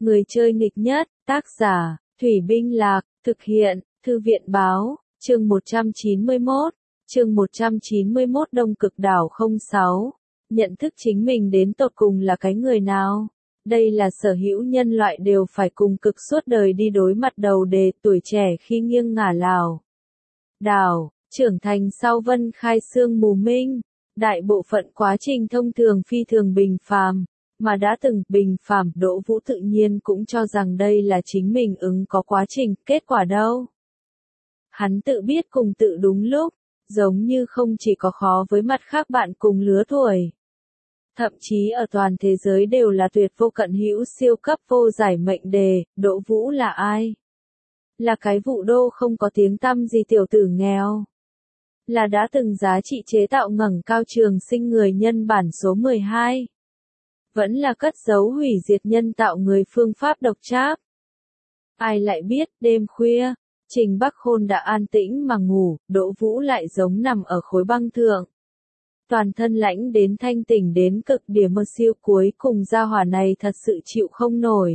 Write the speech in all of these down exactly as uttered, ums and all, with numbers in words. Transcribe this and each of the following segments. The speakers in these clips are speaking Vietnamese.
Người chơi nghịch nhất, tác giả, Thủy Binh Lạc, thực hiện, Thư viện Báo, chương một trăm chín mươi mốt, chương một trăm chín mươi mốt Đông Cực Đảo không sáu. Nhận thức chính mình đến tột cùng là cái người nào? Đây là sở hữu nhân loại đều phải cùng cực suốt đời đi đối mặt đầu đề tuổi trẻ khi nghiêng ngả lảo đảo, trưởng thành sau vân khai sương mù minh. Đại bộ phận quá trình thông thường phi thường bình phàm, mà đã từng bình phàm, Đỗ Vũ tự nhiên cũng cho rằng đây là chính mình ứng có quá trình, kết quả đâu? Hắn tự biết cùng tự đúng lúc, giống như không chỉ có khó với mặt khác bạn cùng lứa tuổi. Thậm chí ở toàn thế giới đều là tuyệt vô cận hữu siêu cấp vô giải mệnh đề, Đỗ Vũ là ai? Là cái vụ đô không có tiếng tăm gì tiểu tử nghèo. Là đã từng giá trị chế tạo ngẩng cao trường sinh người nhân bản số mười hai. Vẫn là cất giấu hủy diệt nhân tạo người phương pháp độc tráp. Ai lại biết, đêm khuya, Trình Bắc Khôn đã an tĩnh mà ngủ, Đỗ Vũ lại giống nằm ở khối băng thượng. Toàn thân lãnh đến thanh tỉnh đến cực điểm mơ siêu, cuối cùng gia hỏa này thật sự chịu không nổi.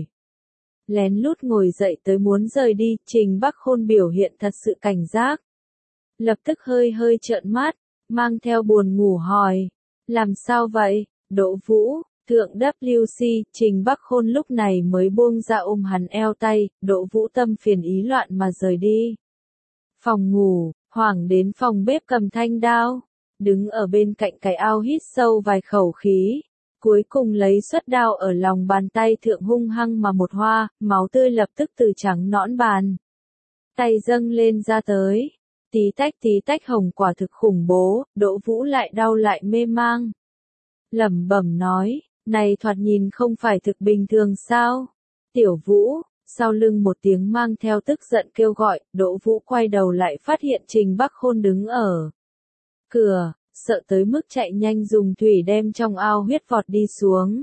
Lén lút ngồi dậy tới muốn rời đi, Trình Bắc Khôn biểu hiện thật sự cảnh giác. Lập tức hơi hơi trợn mắt, mang theo buồn ngủ hỏi. Làm sao vậy, Đỗ Vũ? Thượng W C, Trình Bắc Khôn lúc này mới buông ra ôm hắn eo tay, Đỗ Vũ tâm phiền ý loạn mà rời đi. Phòng ngủ, hoảng đến phòng bếp cầm thanh đao, đứng ở bên cạnh cái ao hít sâu vài khẩu khí, cuối cùng lấy xuất đao ở lòng bàn tay thượng hung hăng mà một hoa, máu tươi lập tức từ trắng nõn bàn tay dâng lên ra tới. Tí tách tí tách hồng quả thực khủng bố, Đỗ Vũ lại đau lại mê mang. Lẩm bẩm nói, này thoạt nhìn không phải thực bình thường sao? Tiểu Vũ, sau lưng một tiếng mang theo tức giận kêu gọi, Đỗ Vũ quay đầu lại phát hiện Trình Bắc Khôn đứng ở cửa, sợ tới mức chạy nhanh dùng thủy đem trong ao huyết vọt đi xuống.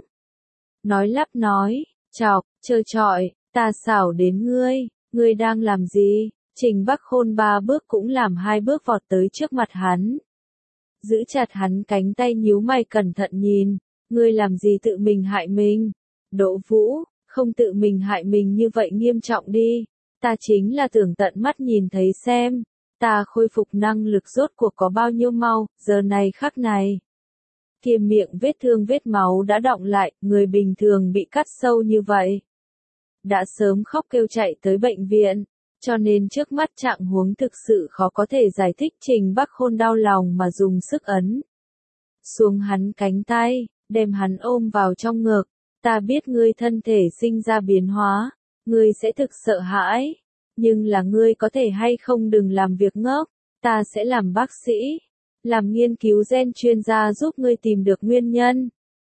Nói lắp nói, chọc, trơ trọi, ta xảo đến ngươi, ngươi đang làm gì? Trình Bắc Khôn ba bước cũng làm hai bước vọt tới trước mặt hắn. Giữ chặt hắn cánh tay nhíu mày cẩn thận nhìn, ngươi làm gì tự mình hại mình? Đỗ Vũ, không tự mình hại mình như vậy nghiêm trọng đi, ta chính là tưởng tận mắt nhìn thấy xem, ta khôi phục năng lực rốt cuộc có bao nhiêu mau, giờ này khắc này. Kia miệng vết thương vết máu đã đọng lại, người bình thường bị cắt sâu như vậy. Đã sớm khóc kêu chạy tới bệnh viện. Cho nên trước mắt trạng huống thực sự khó có thể giải thích. Trình Bắc Khôn đau lòng mà dùng sức ấn xuống hắn cánh tay, đem hắn ôm vào trong ngực. Ta biết ngươi thân thể sinh ra biến hóa, ngươi sẽ thực sợ hãi, nhưng là ngươi có thể hay không đừng làm việc ngốc, ta sẽ làm bác sĩ, làm nghiên cứu gen chuyên gia giúp ngươi tìm được nguyên nhân.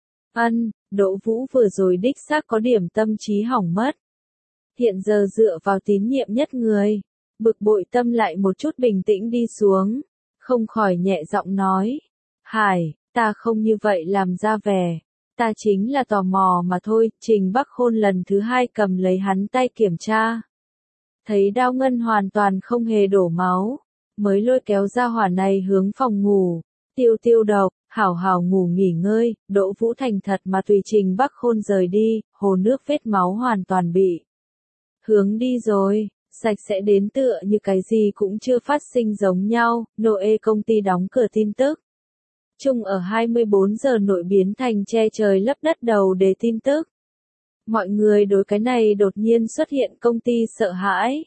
Ân, Đỗ Vũ vừa rồi đích xác có điểm tâm trí hỏng mất. Hiện giờ dựa vào tín nhiệm nhất người, bực bội tâm lại một chút bình tĩnh đi xuống, không khỏi nhẹ giọng nói, Hải, ta không như vậy làm ra vẻ, ta chính là tò mò mà thôi. Trình Bắc Khôn lần thứ hai cầm lấy hắn tay kiểm tra, thấy đao ngân hoàn toàn không hề đổ máu, mới lôi kéo ra hỏa này hướng phòng ngủ, tiêu tiêu độc, hảo hảo ngủ nghỉ ngơi. Đỗ Vũ thành thật mà tùy Trình Bắc Khôn rời đi, hồ nước vết máu hoàn toàn bị hướng đi rồi, sạch sẽ đến tựa như cái gì cũng chưa phát sinh giống nhau. Noe công ty đóng cửa tin tức. Chung ở hai mươi bốn giờ nội biến thành che trời lấp đất đầu đề tin tức. Mọi người đối cái này đột nhiên xuất hiện công ty sợ hãi.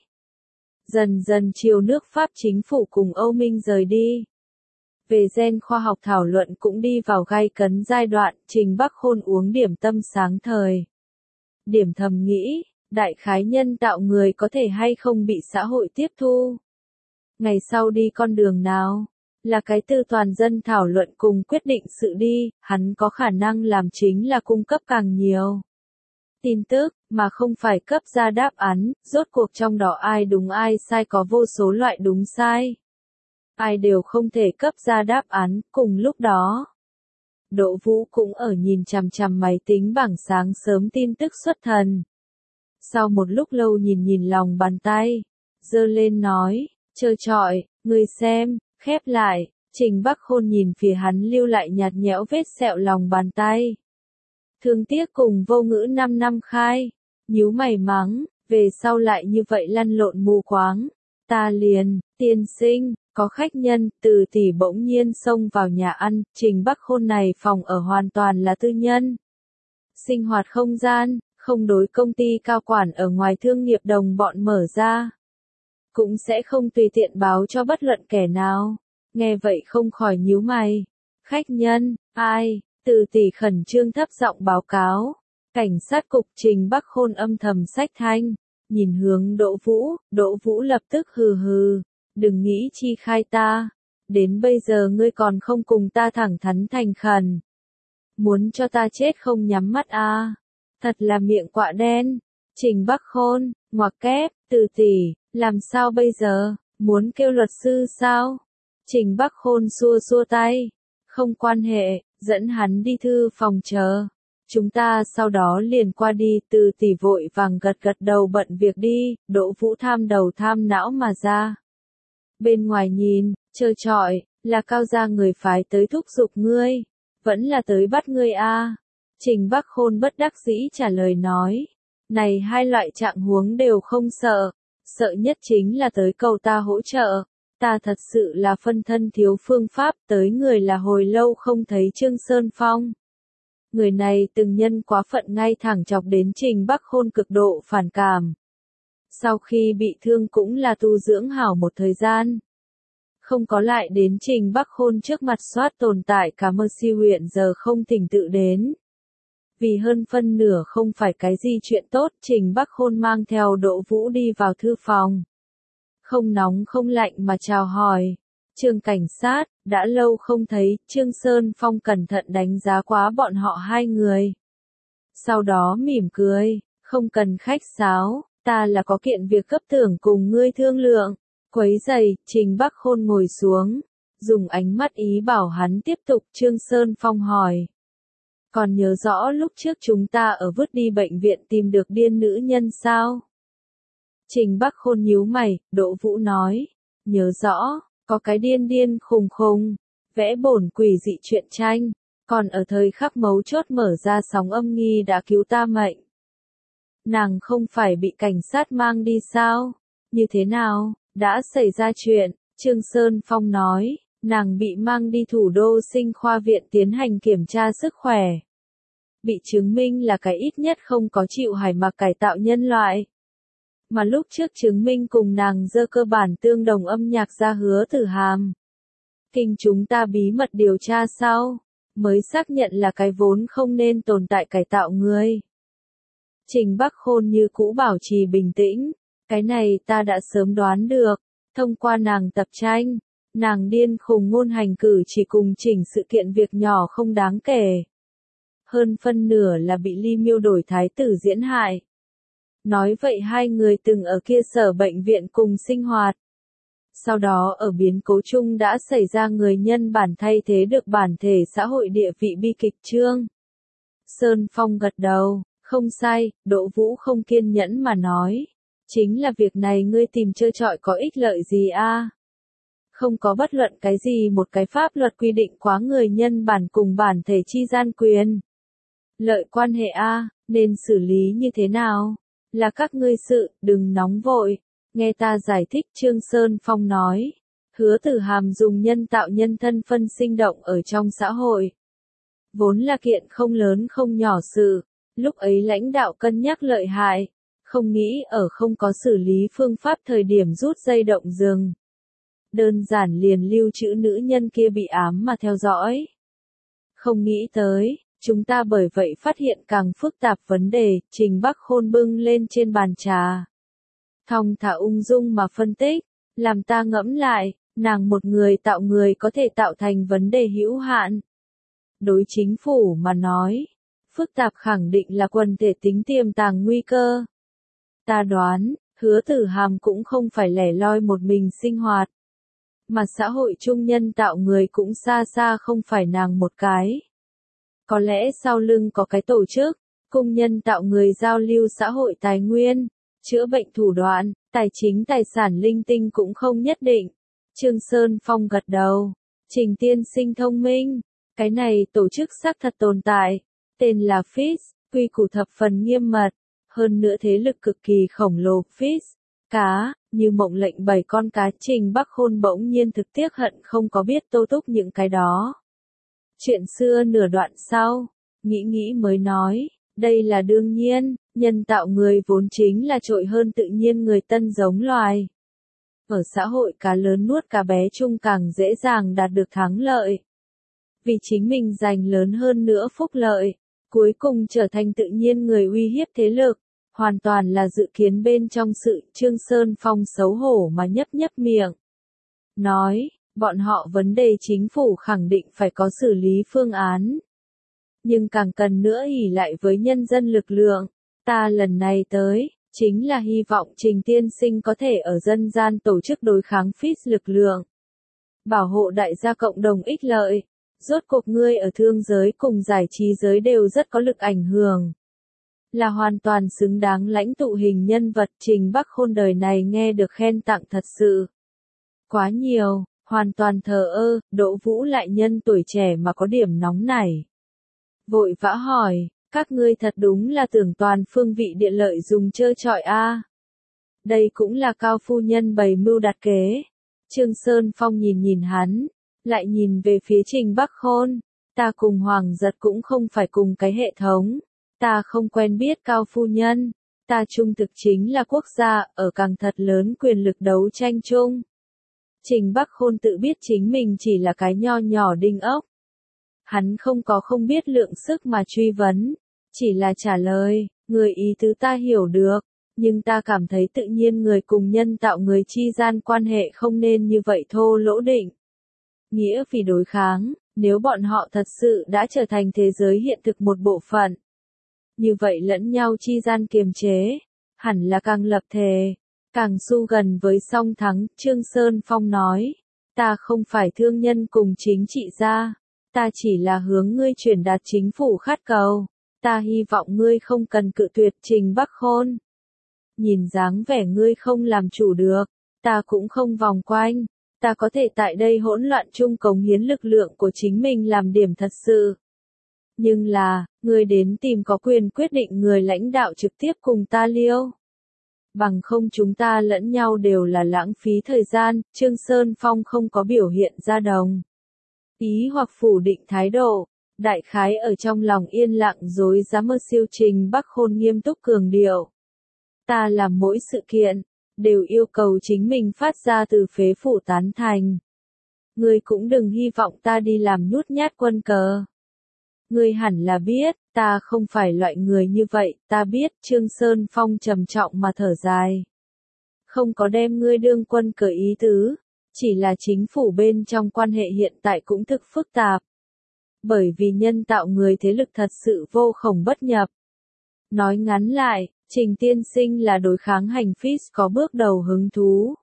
Dần dần chiều nước Pháp chính phủ cùng Âu Minh rời đi. Về gen khoa học thảo luận cũng đi vào gay cấn giai đoạn. Trình Bắc Khôn uống điểm tâm sáng thời. Điểm thầm nghĩ, đại khái nhân tạo người có thể hay không bị xã hội tiếp thu. Ngày sau đi con đường nào, là cái tư toàn dân thảo luận cùng quyết định sự đi, hắn có khả năng làm chính là cung cấp càng nhiều tin tức, mà không phải cấp ra đáp án. Rốt cuộc trong đó ai đúng ai sai có vô số loại đúng sai. Ai đều không thể cấp ra đáp án. Cùng lúc đó, Đỗ Vũ cũng ở nhìn chằm chằm máy tính bảng sáng sớm tin tức xuất thần. Sau một lúc lâu nhìn nhìn lòng bàn tay, giơ lên nói, trơ trọi, ngươi xem, khép lại. Trình Bắc Khôn nhìn phía hắn lưu lại nhạt nhẽo vết sẹo lòng bàn tay. Thương tiếc cùng vô ngữ năm năm khai. nhíu mày mắng, về sau lại như vậy lăn lộn mù quáng. Ta liền, tiên sinh, có khách nhân, Từ tỷ bỗng nhiên xông vào nhà ăn, Trình Bắc Khôn này phòng ở hoàn toàn là tư nhân. Sinh hoạt không gian, không đối công ty cao quản ở ngoài thương nghiệp đồng bọn mở ra. Cũng sẽ không tùy tiện báo cho bất luận kẻ nào. Nghe vậy không khỏi nhíu mày. Khách nhân, ai? Từ tỷ khẩn trương thấp giọng báo cáo. Cảnh sát cục Trình Bắc Khôn âm thầm sách thanh. Nhìn hướng Đỗ Vũ, Đỗ Vũ lập tức hừ hừ. Đừng nghĩ chi khai ta. Đến bây giờ ngươi còn không cùng ta thẳng thắn thành khẩn. Muốn cho ta chết không nhắm mắt à. Thật là miệng quạ đen. Trình Bắc Khôn, ngoặc kép, Từ tỷ, làm sao bây giờ, muốn kêu luật sư sao? Trình Bắc Khôn xua xua tay. Không quan hệ, dẫn hắn đi thư phòng chờ. Chúng ta sau đó liền qua đi. Từ tỷ vội vàng gật gật đầu bận việc đi. Đỗ Vũ tham đầu tham não mà ra. Bên ngoài nhìn, trơ trọi, là Cao gia người phái tới thúc giục ngươi. Vẫn là tới bắt ngươi a. Trình Bắc Khôn bất đắc dĩ trả lời nói. Này hai loại trạng huống đều không sợ. Sợ nhất chính là tới cầu ta hỗ trợ. Ta thật sự là phân thân thiếu phương pháp, tới người là hồi lâu không thấy Trương Sơn Phong. Người này từng nhân quá phận ngay thẳng chọc đến Trình Bắc Khôn cực độ phản cảm. Sau khi bị thương cũng là tu dưỡng hảo một thời gian. Không có lại đến Trình Bắc Khôn trước mặt soát tồn tại cả mơ si huyện giờ không tỉnh tự đến. Vì hơn phân nửa không phải cái gì chuyện tốt, Trình Bắc Khôn mang theo Đỗ Vũ đi vào thư phòng. Không nóng không lạnh mà chào hỏi. Trương cảnh sát, đã lâu không thấy, Trương Sơn Phong cẩn thận đánh giá quá bọn họ hai người. Sau đó mỉm cười, không cần khách sáo, ta là có kiện việc cấp tưởng cùng ngươi thương lượng. Quấy giày, Trình Bắc Khôn ngồi xuống, dùng ánh mắt ý bảo hắn tiếp tục. Trương Sơn Phong hỏi. Còn nhớ rõ lúc trước chúng ta ở vứt đi bệnh viện tìm được điên nữ nhân sao? Trình Bắc Khôn nhíu mày, Đỗ Vũ nói. Nhớ rõ, có cái điên điên khùng khùng, vẽ bổn quỷ dị truyện tranh, còn ở thời khắc mấu chốt mở ra sóng âm nghi đã cứu ta mệnh. Nàng không phải bị cảnh sát mang đi sao? Như thế nào? Đã xảy ra chuyện, Trương Sơn Phong nói, nàng bị mang đi thủ đô sinh khoa viện tiến hành kiểm tra sức khỏe. Bị chứng minh là cái ít nhất không có chịu hải mặc cải tạo nhân loại. Mà lúc trước chứng minh cùng nàng dơ cơ bản tương đồng âm nhạc ra Hứa Tử Hàm. Kinh chúng ta bí mật điều tra sau, mới xác nhận là cái vốn không nên tồn tại cải tạo người. Trình Bắc Khôn như cũ bảo trì bình tĩnh. Cái này ta đã sớm đoán được, thông qua nàng tập tranh, nàng điên khùng ngôn hành cử chỉ cùng chỉnh sự kiện việc nhỏ không đáng kể. Hơn phân nửa là bị Ly Miêu đổi thái tử diễn hại. Nói vậy hai người từng ở kia sở bệnh viện cùng sinh hoạt. Sau đó ở biến cố chung đã xảy ra người nhân bản thay thế được bản thể xã hội địa vị bi kịch chương. Sơn Phong gật đầu, không sai, Đỗ Vũ không kiên nhẫn mà nói. Chính là việc này ngươi tìm trơ trọi có ích lợi gì a? Không có bất luận cái gì một cái pháp luật quy định quá người nhân bản cùng bản thể chi gian quyền. Lợi quan hệ a, nên xử lý như thế nào? Là các ngươi sự, đừng nóng vội. Nghe ta giải thích, Trương Sơn Phong nói. Hứa Tử Hàm dùng nhân tạo nhân thân phân sinh động ở trong xã hội. Vốn là kiện không lớn không nhỏ sự. Lúc ấy lãnh đạo cân nhắc lợi hại. Không nghĩ ở không có xử lý phương pháp thời điểm rút dây động rừng. Đơn giản liền lưu trữ nữ nhân kia bị ám mà theo dõi. Không nghĩ tới, chúng ta bởi vậy phát hiện càng phức tạp vấn đề. Trình Bắc Khôn bưng lên trên bàn trà. Thong thả ung dung mà phân tích, làm ta ngẫm lại, nàng một người tạo người có thể tạo thành vấn đề hữu hạn. Đối chính phủ mà nói, phức tạp khẳng định là quần thể tính tiềm tàng nguy cơ. Ta đoán, Hứa Tử Hàm cũng không phải lẻ loi một mình sinh hoạt. Mà xã hội trung nhân tạo người cũng xa xa không phải nàng một cái. Có lẽ sau lưng có cái tổ chức, cùng nhân tạo người giao lưu xã hội tài nguyên, chữa bệnh thủ đoạn, tài chính tài sản linh tinh cũng không nhất định. Trương Sơn Phong gật đầu. Trình tiên sinh thông minh. Cái này tổ chức xác thật tồn tại. Tên là ép i ét, quy củ thập phần nghiêm mật. hơn nữa thế lực cực kỳ khổng lồ. Fish, cá, như mộng lệnh bảy con cá. Trình Bắc Khôn bỗng nhiên thực tiếc hận không có biết Tô Túc những cái đó. Chuyện xưa nửa đoạn sau, nghĩ nghĩ mới nói, đây là đương nhiên, nhân tạo người vốn chính là trội hơn tự nhiên người tân giống loài. Ở xã hội cá lớn nuốt cá bé chung càng dễ dàng đạt được thắng lợi. Vì chính mình giành lớn hơn nữa phúc lợi, cuối cùng trở thành tự nhiên người uy hiếp thế lực, hoàn toàn là dự kiến bên trong sự. Trương Sơn Phong xấu hổ mà nhấp nhấp miệng. Nói, bọn họ vấn đề chính phủ khẳng định phải có xử lý phương án. Nhưng càng cần nữa ỷ lại với nhân dân lực lượng, ta lần này tới, chính là hy vọng Trình tiên sinh có thể ở dân gian tổ chức đối kháng Fish lực lượng. Bảo hộ đại gia cộng đồng ích lợi. Rốt cuộc ngươi ở thương giới cùng giải trí giới đều rất có lực ảnh hưởng. Là hoàn toàn xứng đáng lãnh tụ hình nhân vật. Trình Bắc Khôn đời này nghe được khen tặng thật sự quá nhiều, hoàn toàn thờ ơ. Đỗ Vũ lại nhân tuổi trẻ mà có điểm nóng nảy. Vội vã hỏi, các ngươi thật đúng là tưởng toàn phương vị địa lợi dùng trơ trọi a. Đây cũng là Cao phu nhân bày mưu đặt kế. Trương Sơn Phong nhìn nhìn hắn, lại nhìn về phía Trình Bắc Khôn. Ta cùng Hoàng Giật cũng không phải cùng cái hệ thống. Ta không quen biết Cao phu nhân. Ta trung thực chính là quốc gia, ở càng thật lớn quyền lực đấu tranh chung. Trình Bắc Khôn tự biết chính mình chỉ là cái nho nhỏ đinh ốc. Hắn không có không biết lượng sức mà truy vấn. Chỉ là trả lời, người ý tứ ta hiểu được. Nhưng ta cảm thấy tự nhiên người cùng nhân tạo người chi gian quan hệ không nên như vậy thô lỗ định. Nghĩa vì đối kháng, nếu bọn họ thật sự đã trở thành thế giới hiện thực một bộ phận. Như vậy lẫn nhau chi gian kiềm chế, hẳn là càng lập thề, càng xu gần với song thắng. Trương Sơn Phong nói, ta không phải thương nhân cùng chính trị gia, ta chỉ là hướng ngươi truyền đạt chính phủ khát cầu, ta hy vọng ngươi không cần cự tuyệt. Trình Bắc Khôn, nhìn dáng vẻ ngươi không làm chủ được, ta cũng không vòng quanh. Ta có thể tại đây hỗn loạn chung cống hiến lực lượng của chính mình làm điểm thật sự. Nhưng là, người đến tìm có quyền quyết định người lãnh đạo trực tiếp cùng ta liêu. Bằng không chúng ta lẫn nhau đều là lãng phí thời gian. Trương Sơn Phong không có biểu hiện ra đồng ý hoặc phủ định thái độ. Đại khái ở trong lòng yên lặng dối giá mơ siêu. Trình Bắc Khôn nghiêm túc cường điệu. Ta làm mỗi sự kiện đều yêu cầu chính mình phát ra từ phế phủ tán thành. Ngươi cũng đừng hy vọng ta đi làm nhút nhát quân cờ. Ngươi hẳn là biết, ta không phải loại người như vậy. Ta biết. Trương Sơn Phong trầm trọng mà thở dài. Không có đem ngươi đương quân cờ ý tứ, chỉ là chính phủ bên trong quan hệ hiện tại cũng thực phức tạp. Bởi vì nhân tạo người thế lực thật sự vô khổng bất nhập. Nói ngắn lại, Trình tiên sinh là đối kháng hành Fish có bước đầu hứng thú.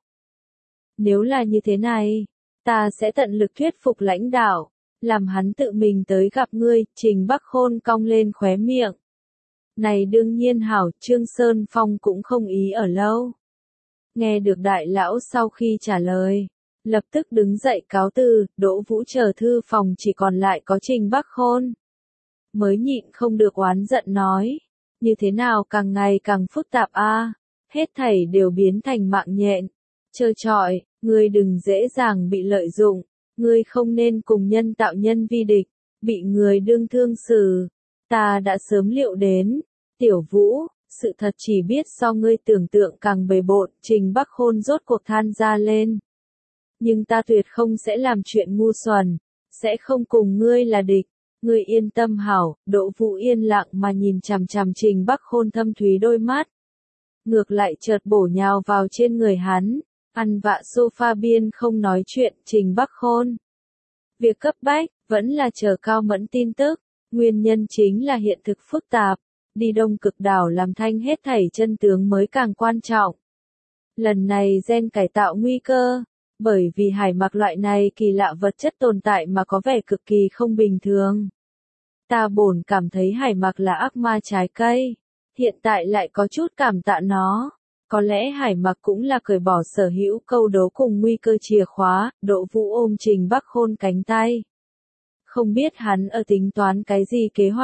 Nếu là như thế này, ta sẽ tận lực thuyết phục lãnh đạo, làm hắn tự mình tới gặp ngươi. Trình Bắc Khôn cong lên khóe miệng. Này đương nhiên hảo. Trương Sơn Phong cũng không ý ở lâu. Nghe được đại lão sau khi trả lời, lập tức đứng dậy cáo từ. Đỗ Vũ chờ thư phòng chỉ còn lại có Trình Bắc Khôn. Mới nhịn không được oán giận nói. Như thế nào càng ngày càng phức tạp a, hết thảy đều biến thành mạng nhện. Trơ trọi, ngươi đừng dễ dàng bị lợi dụng, ngươi không nên cùng nhân tạo nhân vi địch, bị người đương thương xử. Ta đã sớm liệu đến. Tiểu Vũ, sự thật chỉ biết so ngươi tưởng tượng càng bề bộn. Trình Bắc Khôn rốt cuộc than ra lên. Nhưng ta tuyệt không sẽ làm chuyện ngu xuẩn, sẽ không cùng ngươi là địch. Ngươi yên tâm hảo. Đỗ Vũ yên lặng mà nhìn chằm chằm Trình Bắc Khôn thâm thúy đôi mắt. Ngược lại chợt bổ nhào vào trên người hắn, ăn vạ sofa biên không nói chuyện. Trình Bắc Khôn, việc cấp bách vẫn là chờ Cao Mẫn tin tức. Nguyên nhân chính là hiện thực phức tạp, đi Đông Cực đảo làm thanh hết thảy chân tướng mới càng quan trọng. Lần này gen cải tạo nguy cơ, bởi vì hải mặc loại này kỳ lạ vật chất tồn tại mà có vẻ cực kỳ không bình thường. Ta bổn cảm thấy hải mặc là ác ma trái cây, hiện tại lại có chút cảm tạ nó. Có lẽ hải mặc cũng là cởi bỏ sở hữu câu đố cùng nguy cơ chìa khóa. Đỗ Vũ ôm Trình Bắc Khôn cánh tay. Không biết hắn ở tính toán cái gì kế hoạch,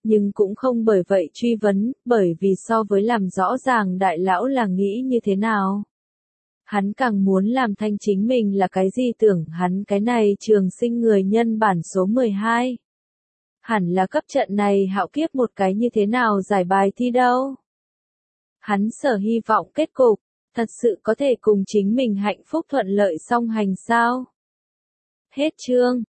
nhưng cũng không bởi vậy truy vấn, bởi vì so với làm rõ ràng đại lão là nghĩ như thế nào. Hắn càng muốn làm thanh chính mình là cái gì tưởng hắn cái này trường sinh người nhân bản số mười hai. Hẳn là cấp trận này hạo kiếp một cái như thế nào giải bài thi đâu. Hắn sở hy vọng kết cục, thật sự có thể cùng chính mình hạnh phúc thuận lợi song hành sao. Hết chương.